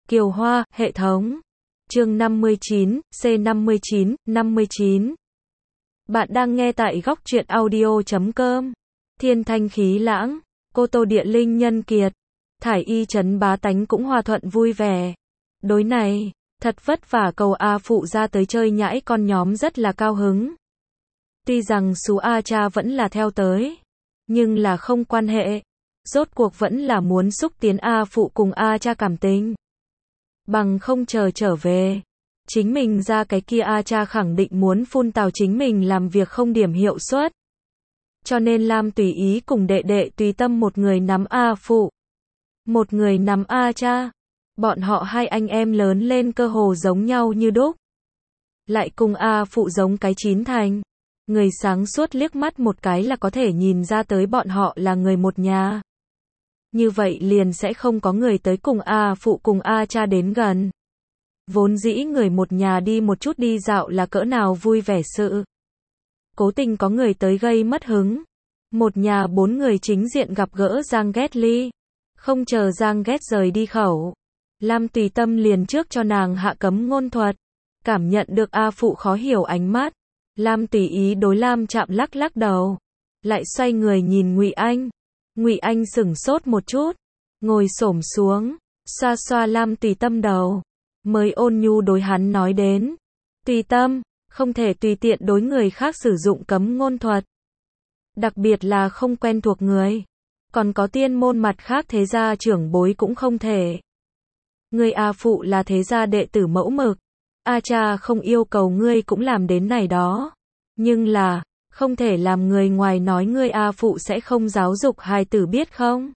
Kiều Hoa, hệ thống. Chương 59, C59, 59. Bạn đang nghe tại góc truyện audio.com. Thiên thanh khí lãng, cô tô địa linh nhân kiệt, thải y trấn bá tánh cũng hòa thuận vui vẻ. Đối này, thật vất vả cầu A Phụ ra tới chơi nhãi con nhóm rất là cao hứng. Tuy rằng sú A Cha vẫn là theo tới, nhưng là không quan hệ. Rốt cuộc vẫn là muốn xúc tiến A Phụ cùng A Cha cảm tình. Bằng không chờ trở về, chính mình ra cái kia A Cha khẳng định muốn phun tào chính mình làm việc không điểm hiệu suất. Cho nên Lam tùy ý cùng đệ đệ tùy tâm một người nắm A Phụ, một người nắm A Cha. Bọn họ hai anh em lớn lên cơ hồ giống nhau như đúc. Lại cùng A Phụ giống cái chín thành. Người sáng suốt liếc mắt một cái là có thể nhìn ra tới bọn họ là người một nhà. Như vậy liền sẽ không có người tới cùng A Phụ cùng A Cha đến gần. Vốn dĩ người một nhà đi một chút đi dạo là cỡ nào vui vẻ sự. Cố tình có người tới gây mất hứng. Một nhà bốn người chính diện gặp gỡ Giang Ghét Ly. Không chờ Giang Ghét rời đi khẩu, Lam tùy tâm liền trước cho nàng hạ cấm ngôn thuật. Cảm nhận được A Phụ khó hiểu ánh mắt, Lam tùy ý đối Lam Trạm lắc lắc đầu, lại xoay người nhìn Ngụy Anh. Ngụy Anh sửng sốt một chút, ngồi xổm xuống, xoa xoa Lam tùy tâm đầu, mới ôn nhu đối hắn nói đến. Tùy tâm, không thể tùy tiện đối người khác sử dụng cấm ngôn thuật. Đặc biệt là không quen thuộc người. Còn có tiên môn mặt khác thế gia trưởng bối cũng không thể. Ngươi A Phụ là thế gia đệ tử mẫu mực. A Cha không yêu cầu ngươi cũng làm đến này đó. Nhưng là, không thể làm người ngoài nói ngươi A Phụ sẽ không giáo dục hài tử biết không?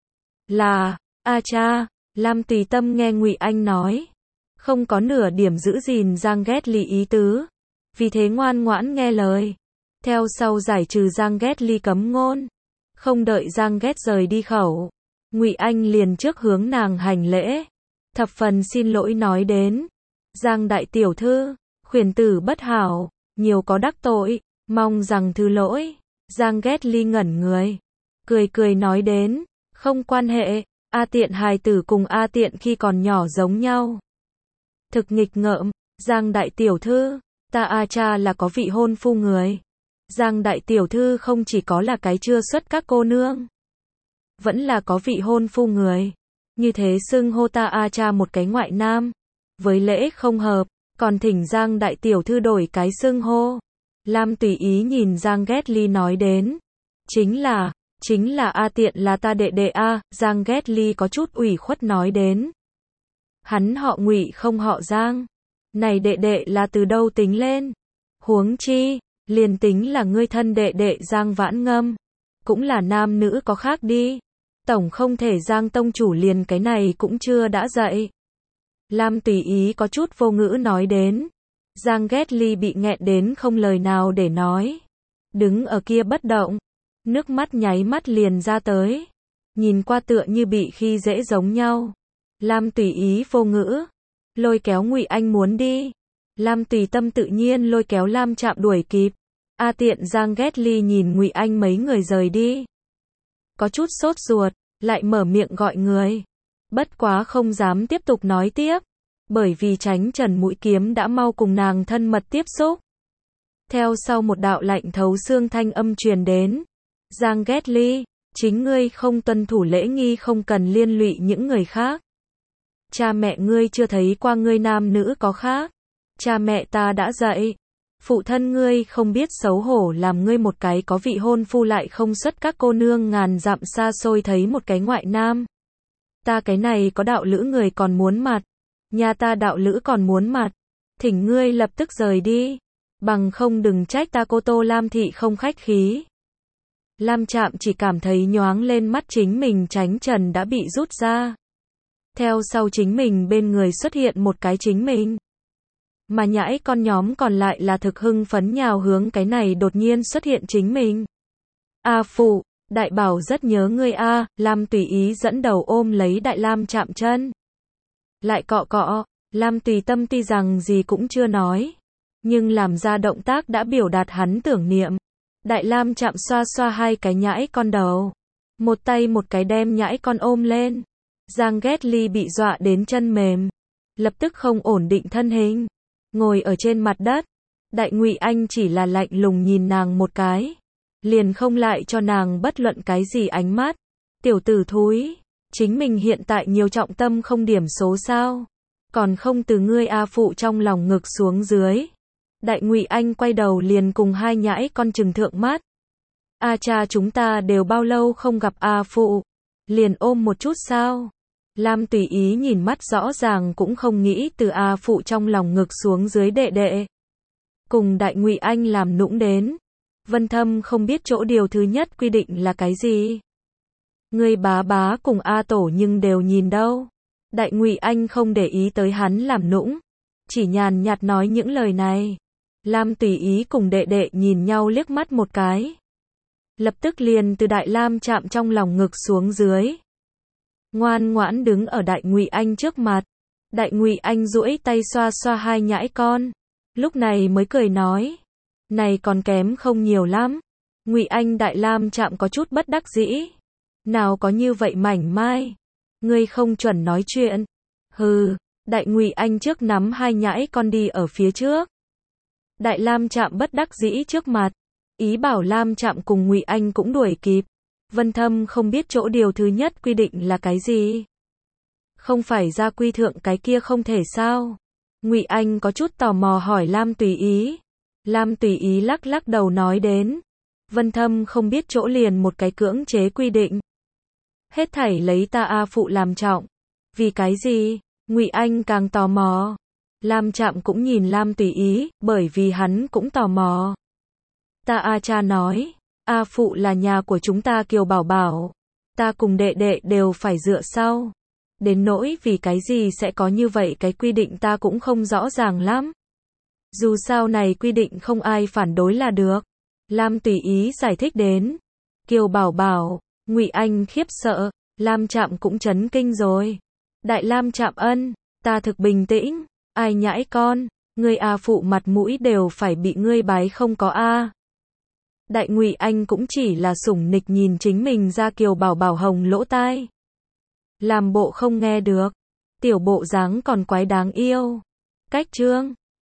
Là, A Cha, Lam tùy tâm nghe Ngụy Anh nói. Không có nửa điểm giữ gìn Giang Ghét Ly ý tứ. Vì thế ngoan ngoãn nghe lời. Theo sau giải trừ Giang Ghét Ly cấm ngôn. Không đợi Giang Ghét rời đi khẩu, Ngụy Anh liền trước hướng nàng hành lễ. Thập phần xin lỗi nói đến. Giang đại tiểu thư, khuyển tử bất hảo, nhiều có đắc tội, mong rằng thứ lỗi. Giang Ghét Ly ngẩn người, cười cười nói đến, không quan hệ, A Tiện hài tử cùng A Tiện khi còn nhỏ giống nhau. Thực nghịch ngợm, Giang đại tiểu thư, ta A Cha là có vị hôn phu người. Giang đại tiểu thư không chỉ có là cái chưa xuất các cô nương, vẫn là có vị hôn phu người. Như thế xưng hô ta A Cha một cái ngoại nam, với lễ không hợp, còn thỉnh Giang đại tiểu thư đổi cái xưng hô. Lam tùy ý nhìn Giang Ghét Ly nói đến. Chính là A Tiện là ta đệ đệ A. Giang Ghét Ly có chút ủy khuất nói đến. Hắn họ Ngụy không họ Giang. Này đệ đệ là từ đâu tính lên? Huống chi, liền tính là ngươi thân đệ đệ Giang Vãn Ngâm, cũng là nam nữ có khác đi. Tổng không thể Giang tông chủ liền cái này cũng chưa đã dạy. Lam tùy ý có chút vô ngữ nói đến. Giang Ghét Ly bị nghẹn đến không lời nào để nói. Đứng ở kia bất động, nước mắt nháy mắt liền ra tới. Nhìn qua tựa như bị khi dễ giống nhau. Lam tùy ý vô ngữ, lôi kéo Ngụy Anh muốn đi. Lam tùy tâm tự nhiên lôi kéo Lam Trạm đuổi kịp. A Tiện Giang Ghét Ly nhìn Ngụy Anh mấy người rời đi. Có chút sốt ruột, lại mở miệng gọi người. Bất quá không dám tiếp tục nói tiếp. Bởi vì tránh trần mũi kiếm đã mau cùng nàng thân mật tiếp xúc. Theo sau một đạo lạnh thấu xương thanh âm truyền đến. Giang Ghét Ly, chính ngươi không tuân thủ lễ nghi không cần liên lụy những người khác. Cha mẹ ngươi chưa thấy qua ngươi nam nữ có khác. Cha mẹ ta đã dạy. Phụ thân ngươi không biết xấu hổ làm ngươi một cái có vị hôn phu lại không xuất các cô nương ngàn dặm xa xôi thấy một cái ngoại nam. Ta cái này có đạo lữ người còn muốn mặt. Nhà ta đạo lữ còn muốn mặt. Thỉnh ngươi lập tức rời đi. Bằng không đừng trách ta cô Tô Lam thị không khách khí. Lam Trạm chỉ cảm thấy nhoáng lên mắt chính mình tránh trần đã bị rút ra. Theo sau chính mình bên người xuất hiện một cái chính mình. Mà nhãi con nhóm còn lại là thực hưng phấn nhào hướng cái này đột nhiên xuất hiện chính mình. A Phụ, đại bảo rất nhớ ngươi A. Lam tùy ý dẫn đầu ôm lấy đại Lam Trạm chân. Lại cọ cọ, Lam tùy tâm tuy rằng gì cũng chưa nói. Nhưng làm ra động tác đã biểu đạt hắn tưởng niệm. Đại Lam Trạm xoa xoa hai cái nhãi con đầu. Một tay một cái đem nhãi con ôm lên. Giang Ghét Ly bị dọa đến chân mềm, lập tức không ổn định thân hình, ngồi ở trên mặt đất. Đại Ngụy Anh chỉ là lạnh lùng nhìn nàng một cái, liền không lại cho nàng bất luận cái gì ánh mắt. Tiểu tử thúi, chính mình hiện tại nhiều trọng tâm không điểm số sao? Còn không từ ngươi A phụ trong lòng ngực xuống dưới. Đại Ngụy Anh quay đầu liền cùng hai nhãi con trừng thượng mắt. A cha, chúng ta đều bao lâu không gặp A phụ, liền ôm một chút sao? Lam Tùy Ý nhìn mắt rõ ràng cũng không nghĩ từ A phụ trong lòng ngực xuống dưới đệ đệ. Cùng Đại Ngụy Anh làm nũng đến. Vân Thâm không biết chỗ điều thứ nhất quy định là cái gì. Ngươi bá bá cùng A tổ nhưng đều nhìn đâu. Đại Ngụy Anh không để ý tới hắn làm nũng, chỉ nhàn nhạt nói những lời này. Lam Tùy Ý cùng đệ đệ nhìn nhau liếc mắt một cái, lập tức liền từ Đại Lam chạm trong lòng ngực xuống dưới, ngoan ngoãn đứng ở Đại Ngụy Anh trước mặt. Đại Ngụy Anh duỗi tay xoa xoa hai nhãi con, lúc này mới cười nói, này còn kém không nhiều lắm. Ngụy Anh Đại Lam chạm có chút bất đắc dĩ, nào có như vậy mảnh mai, ngươi không chuẩn nói chuyện. Hừ. Đại Ngụy Anh trước nắm hai nhãi con đi ở phía trước. Đại Lam chạm bất đắc dĩ trước mặt, ý bảo Lam chạm cùng Ngụy Anh cũng đuổi kịp. Vân Thâm không biết chỗ điều thứ nhất quy định là cái gì. Không phải gia quy thượng cái kia không thể sao? Ngụy Anh có chút tò mò hỏi Lam Tùy Ý. Lam Tùy Ý lắc lắc đầu nói đến, Vân Thâm không biết chỗ liền một cái cưỡng chế quy định. Hết thảy lấy ta A phụ làm trọng. Vì cái gì? Ngụy Anh càng tò mò. Lam Trạm cũng nhìn Lam Tùy Ý, bởi vì hắn cũng tò mò. Ta A cha nói, A phụ là nhà của chúng ta Kiều Bảo Bảo, ta cùng đệ đệ đều phải dựa sau. Đến nỗi vì cái gì sẽ có như vậy cái quy định ta cũng không rõ ràng lắm. Dù sao này quy định không ai phản đối là được. Lam Tùy Ý giải thích đến. Kiều Bảo Bảo, Ngụy Anh khiếp sợ, Lam Trạm cũng chấn kinh rồi. Đại Lam Trạm ân, ta thực bình tĩnh, ai nhãi con, ngươi A phụ mặt mũi đều phải bị ngươi bái không có A. Đại Ngụy Anh cũng chỉ là sủng nịch nhìn chính mình ra Kiều Bảo Bảo hồng lỗ tai. Làm bộ không nghe được, tiểu bộ dáng còn quái đáng yêu. Cách chương